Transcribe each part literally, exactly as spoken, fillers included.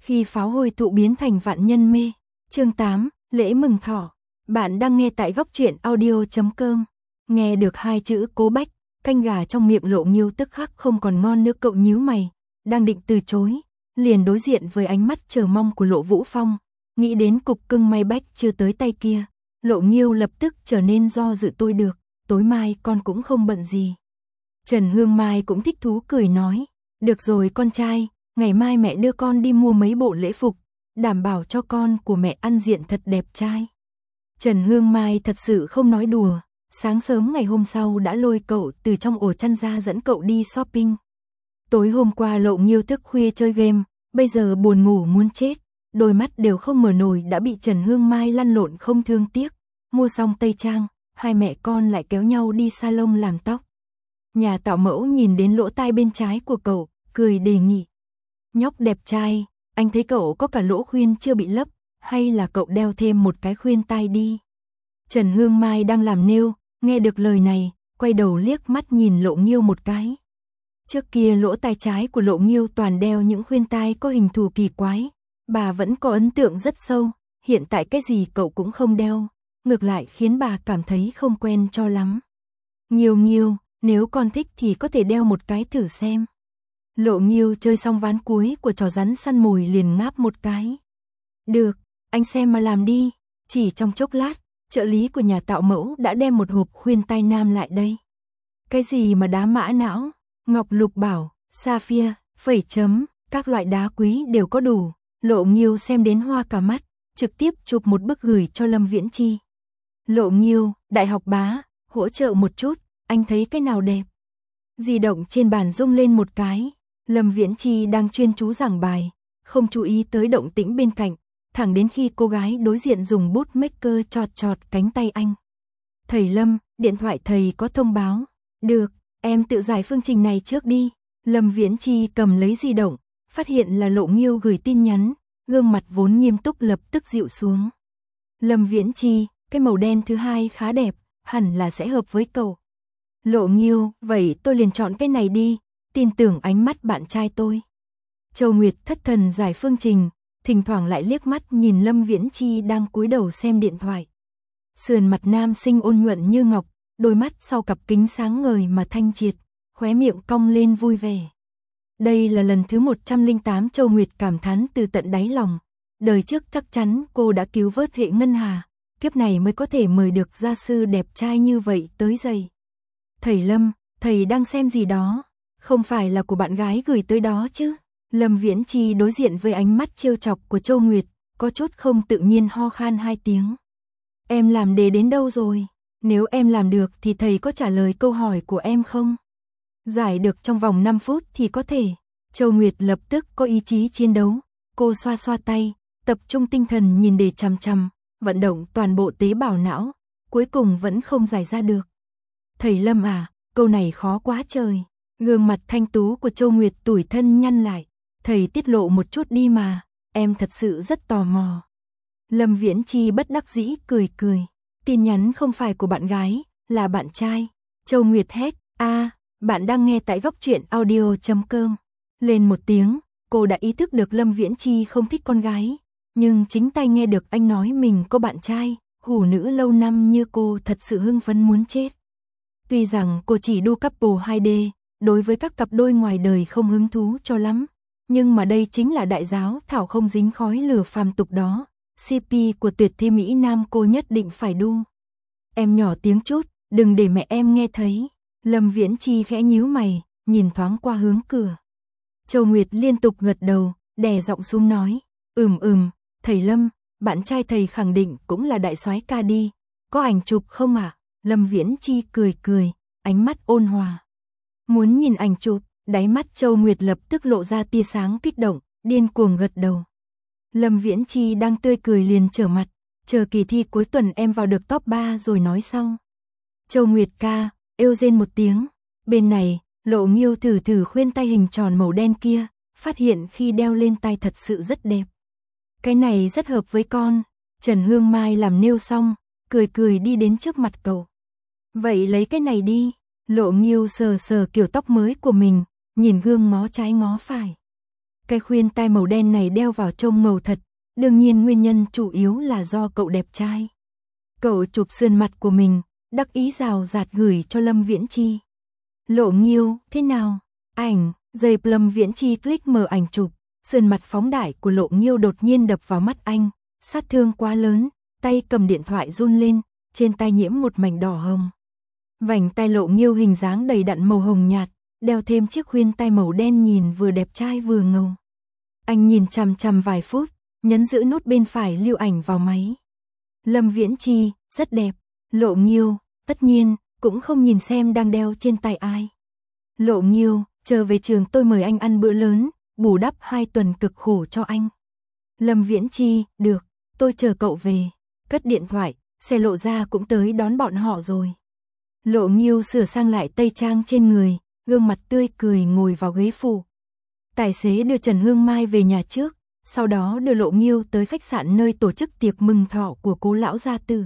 Khi pháo hôi tụ biến thành vạn nhân mê. Chương tám, lễ mừng thọ. Bạn đang nghe tại góc truyện audio chấm com. Nghe được hai chữ Cố Bách, canh gà trong miệng Lộ Nghiêu tức khắc không còn ngon nữa. Cậu nhíu mày, đang định từ chối, liền đối diện với ánh mắt chờ mong của Lộ Vũ Phong. Nghĩ đến cục cưng may Bách chưa tới tay kia, Lộ Nghiêu lập tức trở nên do dự. Tôi được, tối mai con cũng không bận gì. Trần Hương Mai cũng thích thú cười nói, được rồi con trai, ngày mai mẹ đưa con đi mua mấy bộ lễ phục, đảm bảo cho con của mẹ ăn diện thật đẹp trai. Trần Hương Mai thật sự không nói đùa, sáng sớm ngày hôm sau đã lôi cậu từ trong ổ chăn ra dẫn cậu đi shopping. Tối hôm qua Lộ Nghiêu thức khuya chơi game, bây giờ buồn ngủ muốn chết, đôi mắt đều không mở nổi đã bị Trần Hương Mai lăn lộn không thương tiếc. Mua xong tây trang, hai mẹ con lại kéo nhau đi salon làm tóc. Nhà tạo mẫu nhìn đến lỗ tai bên trái của cậu, cười đề nghị. Nhóc đẹp trai, anh thấy cậu có cả lỗ khuyên chưa bị lấp, hay là cậu đeo thêm một cái khuyên tai đi. Trần Hương Mai đang làm nail, nghe được lời này, quay đầu liếc mắt nhìn Lộ Nghiêu một cái. Trước kia lỗ tai trái của Lộ Nghiêu toàn đeo những khuyên tai có hình thù kỳ quái, bà vẫn có ấn tượng rất sâu, hiện tại cái gì cậu cũng không đeo, ngược lại khiến bà cảm thấy không quen cho lắm. Nghiêu Nghiêu, nếu con thích thì có thể đeo một cái thử xem. Lộ Nghiêu chơi xong ván cuối của trò rắn săn mồi liền ngáp một cái. Được, anh xem mà làm đi. Chỉ trong chốc lát, trợ lý của nhà tạo mẫu đã đem một hộp khuyên tai nam lại đây. Cái gì mà đá mã não, ngọc lục bảo, sapphire, phẩy chấm, các loại đá quý đều có đủ. Lộ Nghiêu xem đến hoa cả mắt, trực tiếp chụp một bức gửi cho Lâm Viễn Chi. Lộ Nghiêu, đại học bá, hỗ trợ một chút, anh thấy cái nào đẹp. Di động trên bàn rung lên một cái, Lâm Viễn Chi đang chuyên chú giảng bài, không chú ý tới động tĩnh bên cạnh, thẳng đến khi cô gái đối diện dùng bút maker chọt chọt cánh tay anh. Thầy Lâm, điện thoại thầy có thông báo. Được, em tự giải phương trình này trước đi. Lâm Viễn Chi cầm lấy di động, phát hiện là Lộ Nghiêu gửi tin nhắn, gương mặt vốn nghiêm túc lập tức dịu xuống. Lâm Viễn Chi, cái màu đen thứ hai khá đẹp, hẳn là sẽ hợp với cậu. Lộ Nghiêu, vậy tôi liền chọn cái này đi, tin tưởng ánh mắt bạn trai tôi. Châu Nguyệt thất thần giải phương trình, thỉnh thoảng lại liếc mắt nhìn Lâm Viễn Chi đang cúi đầu xem điện thoại. Sườn mặt nam sinh ôn nhuận như ngọc, đôi mắt sau cặp kính sáng ngời mà thanh triệt, khóe miệng cong lên vui vẻ. Đây là lần thứ một trăm lẻ tám Châu Nguyệt cảm thán từ tận đáy lòng. Đời trước chắc chắn cô đã cứu vớt hệ ngân hà, kiếp này mới có thể mời được gia sư đẹp trai như vậy tới dày. Thầy Lâm, thầy đang xem gì đó? Không phải là của bạn gái gửi tới đó chứ? Lâm Viễn Chi đối diện với ánh mắt trêu chọc của Châu Nguyệt, có chút không tự nhiên ho khan hai tiếng. Em làm đề đến đâu rồi? Nếu em làm được thì thầy có trả lời câu hỏi của em không? Giải được trong vòng năm phút thì có thể. Châu Nguyệt lập tức có ý chí chiến đấu. Cô xoa xoa tay, tập trung tinh thần nhìn đề chằm chằm, vận động toàn bộ tế bào não, cuối cùng vẫn không giải ra được. Thầy Lâm à, câu này khó quá trời. Gương mặt thanh tú của Châu Nguyệt tủi thân nhăn lại. Thầy tiết lộ một chút đi mà, em thật sự rất tò mò. Lâm Viễn Chi bất đắc dĩ cười cười. Tin nhắn không phải của bạn gái, là bạn trai. Châu Nguyệt hét, a, bạn đang nghe tại góc truyện audio chấm com. Lên một tiếng, cô đã ý thức được Lâm Viễn Chi không thích con gái. Nhưng chính tay nghe được anh nói mình có bạn trai, hủ nữ lâu năm như cô thật sự hưng phấn muốn chết. Tuy rằng cô chỉ đu couple hai D, đối với các cặp đôi ngoài đời không hứng thú cho lắm. Nhưng mà đây chính là đại giáo thảo không dính khói lửa phàm tục đó. xê pê của tuyệt thi Mỹ Nam cô nhất định phải đu. Em nhỏ tiếng chút, đừng để mẹ em nghe thấy. Lâm Viễn Chi khẽ nhíu mày, nhìn thoáng qua hướng cửa. Châu Nguyệt liên tục gật đầu, đè giọng xuống nói. Ừm ừm, thầy Lâm, bạn trai thầy khẳng định cũng là đại soái ca đi. Có ảnh chụp không ạ? À? Lâm Viễn Chi cười cười, ánh mắt ôn hòa. Muốn nhìn ảnh chụp, đáy mắt Châu Nguyệt lập tức lộ ra tia sáng kích động, điên cuồng gật đầu. Lâm Viễn Chi đang tươi cười liền trở mặt, chờ kỳ thi cuối tuần em vào được top ba rồi nói sau. Châu Nguyệt ca, êu rên một tiếng, bên này, Lộ Nghiêu thử thử khuyên tay hình tròn màu đen kia, phát hiện khi đeo lên tay thật sự rất đẹp. Cái này rất hợp với con. Trần Hương Mai làm nail xong, cười cười đi đến trước mặt cậu. Vậy lấy cái này đi. Lộ Nghiêu sờ sờ kiểu tóc mới của mình, nhìn gương ngó trái ngó phải. Cái khuyên tai màu đen này đeo vào trông ngầu thật, đương nhiên nguyên nhân chủ yếu là do cậu đẹp trai. Cậu chụp sườn mặt của mình, đắc ý rào rạt gửi cho Lâm Viễn Chi. Lộ Nghiêu, thế nào? Ảnh, giây Lâm Viễn Chi click mở ảnh chụp, sườn mặt phóng đại của Lộ Nghiêu đột nhiên đập vào mắt anh, sát thương quá lớn, tay cầm điện thoại run lên, trên tay nhiễm một mảnh đỏ hồng. Vành tai Lộ Nghiêu hình dáng đầy đặn màu hồng nhạt, đeo thêm chiếc khuyên tai màu đen nhìn vừa đẹp trai vừa ngầu. Anh nhìn chằm chằm vài phút, nhấn giữ nút bên phải lưu ảnh vào máy. Lâm Viễn Chi, rất đẹp. Lộ Nghiêu, tất nhiên, cũng không nhìn xem đang đeo trên tay ai. Lộ Nghiêu, chờ về trường tôi mời anh ăn bữa lớn, bù đắp hai tuần cực khổ cho anh. Lâm Viễn Chi, được, tôi chờ cậu về. Cất điện thoại, xe Lộ ra cũng tới đón bọn họ rồi. Lộ Nghiêu sửa sang lại tây trang trên người, gương mặt tươi cười ngồi vào ghế phụ. Tài xế đưa Trần Hương Mai về nhà trước, sau đó đưa Lộ Nghiêu tới khách sạn nơi tổ chức tiệc mừng thọ của cố lão gia tử.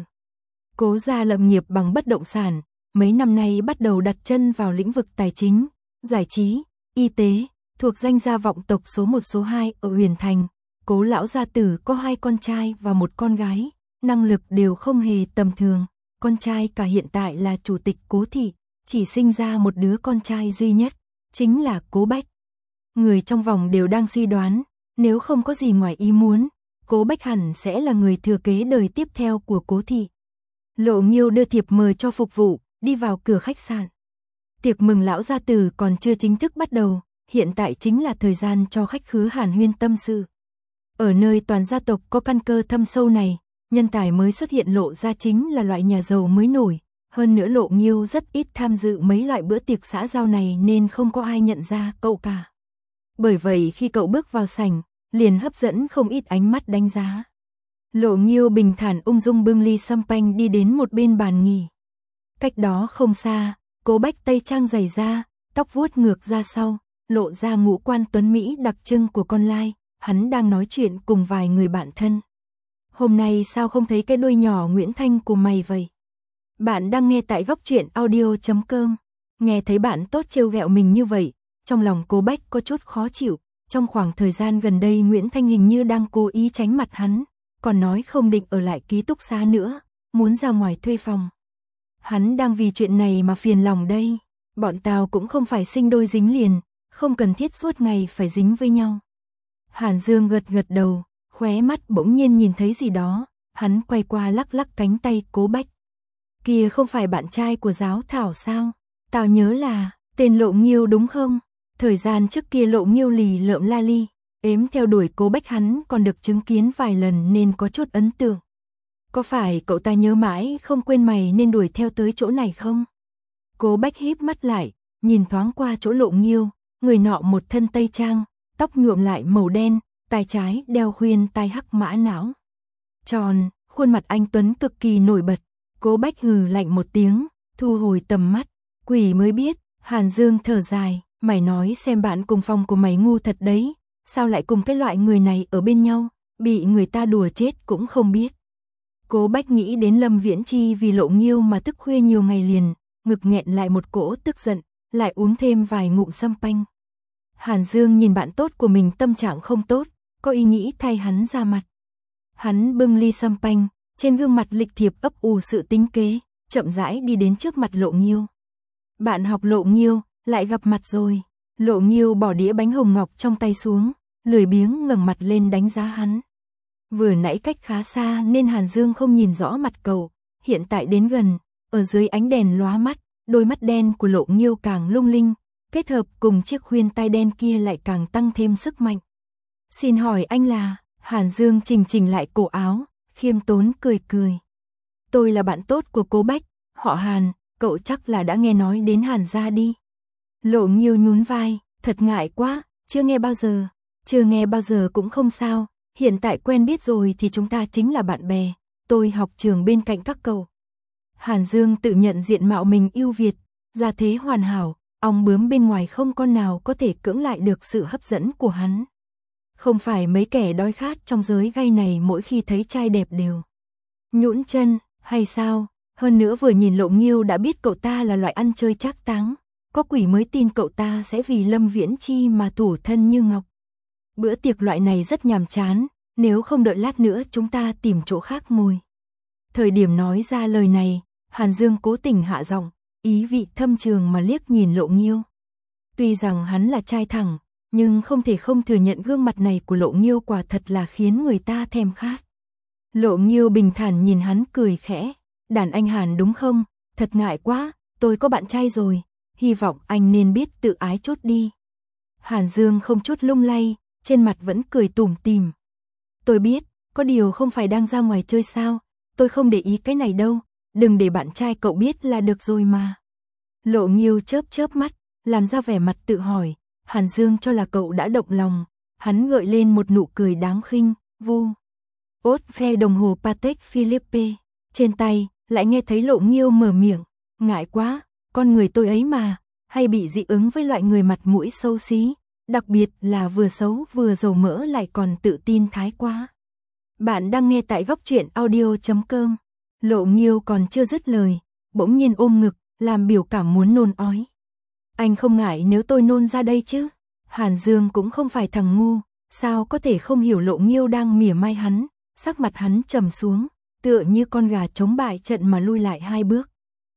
Cố gia lập nghiệp bằng bất động sản, mấy năm nay bắt đầu đặt chân vào lĩnh vực tài chính, giải trí, y tế, thuộc danh gia vọng tộc số một số hai ở Huyền Thành. Cố lão gia tử có hai con trai và một con gái, năng lực đều không hề tầm thường. Con trai cả hiện tại là chủ tịch Cố thị, chỉ sinh ra một đứa con trai duy nhất, chính là Cố Bách. Người trong vòng đều đang suy đoán, nếu không có gì ngoài ý muốn, Cố Bách hẳn sẽ là người thừa kế đời tiếp theo của Cố thị. Lộ Nghiêu đưa thiệp mời cho phục vụ, đi vào cửa khách sạn. Tiệc mừng lão gia tử còn chưa chính thức bắt đầu, hiện tại chính là thời gian cho khách khứa hàn huyên tâm sự. Ở nơi toàn gia tộc có căn cơ thâm sâu này, nhân tài mới xuất hiện Lộ gia chính là loại nhà giàu mới nổi. Hơn nữa Lộ Nghiêu rất ít tham dự mấy loại bữa tiệc xã giao này nên không có ai nhận ra cậu cả. Bởi vậy khi cậu bước vào sảnh, liền hấp dẫn không ít ánh mắt đánh giá. Lộ Nghiêu bình thản ung dung bưng ly champagne đi đến một bên bàn nghỉ. Cách đó không xa, Cố Bách tây trang dày da, tóc vuốt ngược ra sau, lộ ra ngũ quan tuấn Mỹ đặc trưng của con lai, hắn đang nói chuyện cùng vài người bạn thân. Hôm nay sao không thấy cái đuôi nhỏ Nguyễn Thanh của mày vậy? Bạn đang nghe tại góc truyện audio chấm com. Nghe thấy bạn tốt trêu ghẹo mình như vậy, trong lòng Cố Bách có chút khó chịu. Trong khoảng thời gian gần đây Nguyễn Thanh hình như đang cố ý tránh mặt hắn, còn nói không định ở lại ký túc xá nữa, muốn ra ngoài thuê phòng. Hắn đang vì chuyện này mà phiền lòng đây. Bọn tao cũng không phải sinh đôi dính liền, không cần thiết suốt ngày phải dính với nhau. Hàn Dương gật gật đầu, khóe mắt bỗng nhiên nhìn thấy gì đó, hắn quay qua lắc lắc cánh tay Cố Bách. Kia không phải bạn trai của Giáo Thảo sao? Tao nhớ là, tên Lộ Nghiêu đúng không? Thời gian trước kia Lộ Nghiêu lì lợm la li, ếm theo đuổi Cố Bách hắn còn được chứng kiến vài lần nên có chút ấn tượng. Có phải cậu ta nhớ mãi không quên mày nên đuổi theo tới chỗ này không? Cố Bách híp mắt lại, nhìn thoáng qua chỗ Lộ Nghiêu, người nọ một thân tây trang, tóc nhuộm lại màu đen, tay trái đeo khuyên tai hắc mã não. Tròn, khuôn mặt anh tuấn cực kỳ nổi bật. Cố Bách hừ lạnh một tiếng, thu hồi tầm mắt, quỷ mới biết. Hàn Dương thở dài, mày nói xem bạn cùng phòng của mày ngu thật đấy, sao lại cùng cái loại người này ở bên nhau, bị người ta đùa chết cũng không biết. Cố Bách nghĩ đến Lâm Viễn Chi vì Lộ Nghiêu mà thức khuya nhiều ngày liền, ngực nghẹn lại một cỗ tức giận, lại uống thêm vài ngụm champagne. Hàn Dương nhìn bạn tốt của mình tâm trạng không tốt, có ý nghĩ thay hắn ra mặt. Hắn bưng ly champagne, trên gương mặt lịch thiệp ấp ủ sự tính kế, chậm rãi đi đến trước mặt Lộ Nghiêu. Bạn học Lộ Nghiêu, lại gặp mặt rồi. Lộ Nghiêu bỏ đĩa bánh hồng ngọc trong tay xuống, lười biếng ngẩng mặt lên đánh giá hắn. Vừa nãy cách khá xa nên Hàn Dương không nhìn rõ mặt cậu, hiện tại đến gần, ở dưới ánh đèn lóa mắt, đôi mắt đen của Lộ Nghiêu càng lung linh, kết hợp cùng chiếc khuyên tai đen kia lại càng tăng thêm sức mạnh. Xin hỏi anh là? Hàn Dương chỉnh chỉnh lại cổ áo, khiêm tốn cười cười. Tôi là bạn tốt của Cố Bách, họ Hàn, cậu chắc là đã nghe nói đến Hàn gia đi. Lộ Nghiêu nhún vai, thật ngại quá, chưa nghe bao giờ. Chưa nghe bao giờ cũng không sao, hiện tại quen biết rồi thì chúng ta chính là bạn bè, tôi học trường bên cạnh các cậu. Hàn Dương tự nhận diện mạo mình ưu việt, gia thế hoàn hảo, ong bướm bên ngoài không con nào có thể cưỡng lại được sự hấp dẫn của hắn. Không phải mấy kẻ đói khát trong giới gay này mỗi khi thấy trai đẹp đều nhũn chân, hay sao? Hơn nữa vừa nhìn Lộ Nghiêu đã biết cậu ta là loại ăn chơi trác táng, có quỷ mới tin cậu ta sẽ vì Lâm Viễn Chi mà thủ thân như ngọc. Bữa tiệc loại này rất nhàm chán, nếu không đợi lát nữa chúng ta tìm chỗ khác ngồi. Thời điểm nói ra lời này, Hàn Dương cố tình hạ giọng, ý vị thâm trường mà liếc nhìn Lộ Nghiêu. Tuy rằng hắn là trai thẳng, nhưng không thể không thừa nhận gương mặt này của Lộ Nghiêu quả thật là khiến người ta thèm khát. Lộ Nghiêu bình thản nhìn hắn cười khẽ, đàn anh Hàn đúng không, thật ngại quá, tôi có bạn trai rồi, hy vọng anh nên biết tự ái chút đi. Hàn Dương không chút lung lay, trên mặt vẫn cười tủm tỉm. Tôi biết, có điều không phải đang ra ngoài chơi sao, tôi không để ý cái này đâu, đừng để bạn trai cậu biết là được rồi mà. Lộ Nghiêu chớp chớp mắt, làm ra vẻ mặt tự hỏi, Hàn Dương cho là cậu đã động lòng, hắn gợi lên một nụ cười đáng khinh, vu. Ốt phe đồng hồ Patek Philippe, trên tay, lại nghe thấy Lộ Nghiêu mở miệng, ngại quá, con người tôi ấy mà, hay bị dị ứng với loại người mặt mũi xấu xí, đặc biệt là vừa xấu vừa dầu mỡ lại còn tự tin thái quá. Bạn đang nghe tại góc truyện audio chấm com. Lộ Nghiêu còn chưa dứt lời, bỗng nhiên ôm ngực, làm biểu cảm muốn nôn ói. Anh không ngại nếu tôi nôn ra đây chứ? Hàn Dương cũng không phải thằng ngu, sao có thể không hiểu Lộ Nghiêu đang mỉa mai hắn, sắc mặt hắn trầm xuống, tựa như con gà chống bại trận mà lui lại hai bước.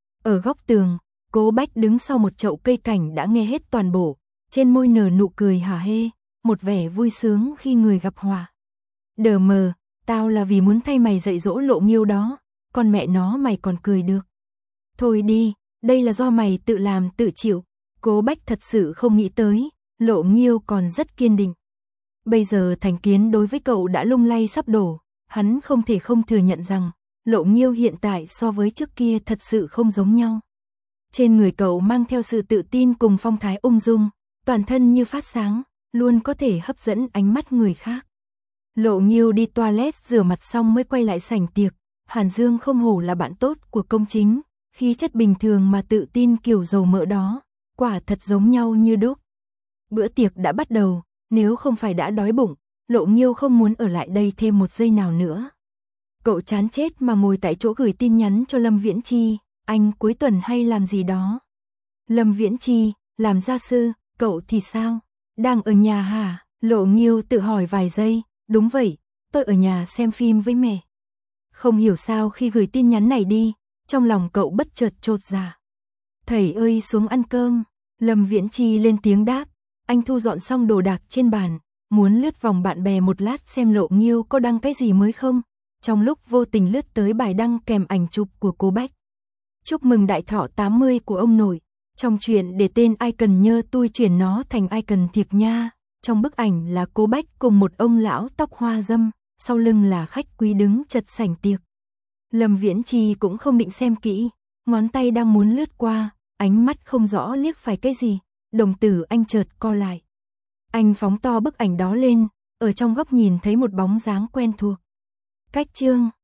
Ở góc tường, Cố Bách đứng sau một chậu cây cảnh đã nghe hết toàn bộ, trên môi nở nụ cười hả hê, một vẻ vui sướng khi người gặp họa. Đờ mờ, tao là vì muốn thay mày dạy dỗ Lộ Nghiêu đó, con mẹ nó mày còn cười được. Thôi đi, đây là do mày tự làm tự chịu. Cố Bách thật sự không nghĩ tới, Lộ Nghiêu còn rất kiên định. Bây giờ thành kiến đối với cậu đã lung lay sắp đổ, hắn không thể không thừa nhận rằng, Lộ Nghiêu hiện tại so với trước kia thật sự không giống nhau. Trên người cậu mang theo sự tự tin cùng phong thái ung dung, toàn thân như phát sáng, luôn có thể hấp dẫn ánh mắt người khác. Lộ Nghiêu đi toilet rửa mặt xong mới quay lại sảnh tiệc, Hàn Dương không hổ là bạn tốt của công chính, khí chất bình thường mà tự tin kiểu dầu mỡ đó, quả thật giống nhau như đúc. Bữa tiệc đã bắt đầu, nếu không phải đã đói bụng, Lộ Nghiêu không muốn ở lại đây thêm một giây nào nữa. Cậu chán chết mà ngồi tại chỗ gửi tin nhắn cho Lâm Viễn Chi, anh cuối tuần hay làm gì đó. Lâm Viễn Chi, làm gia sư, cậu thì sao? Đang ở nhà hả? Lộ Nghiêu tự hỏi vài giây, đúng vậy, tôi ở nhà xem phim với mẹ. Không hiểu sao khi gửi tin nhắn này đi, trong lòng cậu bất chợt chột dạ. Thầy ơi xuống ăn cơm, Lâm Viễn Chi lên tiếng đáp, anh thu dọn xong đồ đạc trên bàn, muốn lướt vòng bạn bè một lát xem Lộ Nghiêu có đăng cái gì mới không, trong lúc vô tình lướt tới bài đăng kèm ảnh chụp của Cố Bách. Chúc mừng đại thọ tám mươi của ông nội, trong chuyện để tên icon nhơ tui chuyển nó thành icon thiệt nha, trong bức ảnh là Cố Bách cùng một ông lão tóc hoa râm, sau lưng là khách quý đứng chật sảnh tiệc. Lâm Viễn Chi cũng không định xem kỹ, ngón tay đang muốn lướt qua, ánh mắt không rõ liếc phải cái gì, đồng tử anh chợt co lại. Anh phóng to bức ảnh đó lên, ở trong góc nhìn thấy một bóng dáng quen thuộc. Cách chương